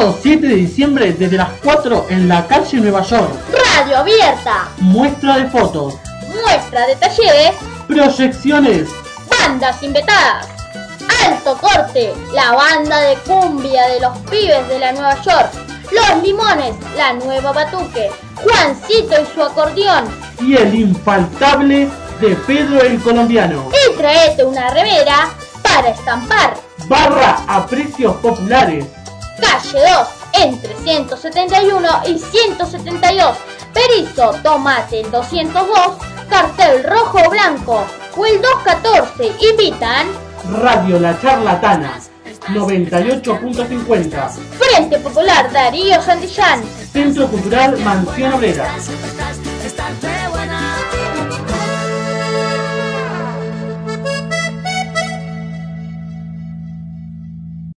Sábado 7 de diciembre desde las 4 en la calle Nueva York. Radio abierta. Muestra de fotos. Muestra de talleres. Proyecciones. Bandas invitadas. Alto Corte, la banda de cumbia de los pibes de la Nueva York. Los Limones, la nueva Batuque. Juancito y su acordeón. Y el infaltable de Pedro el Colombiano. Y traete una remera para estampar. Barra a precios populares. Calle 2, entre 171 y 172. Perizo, tomate el 202, cartel rojo o blanco. O el 214, invitan Radio La Charlatana, 98.50. Frente Popular Darío Santillán. Centro Cultural Mansión Obrera.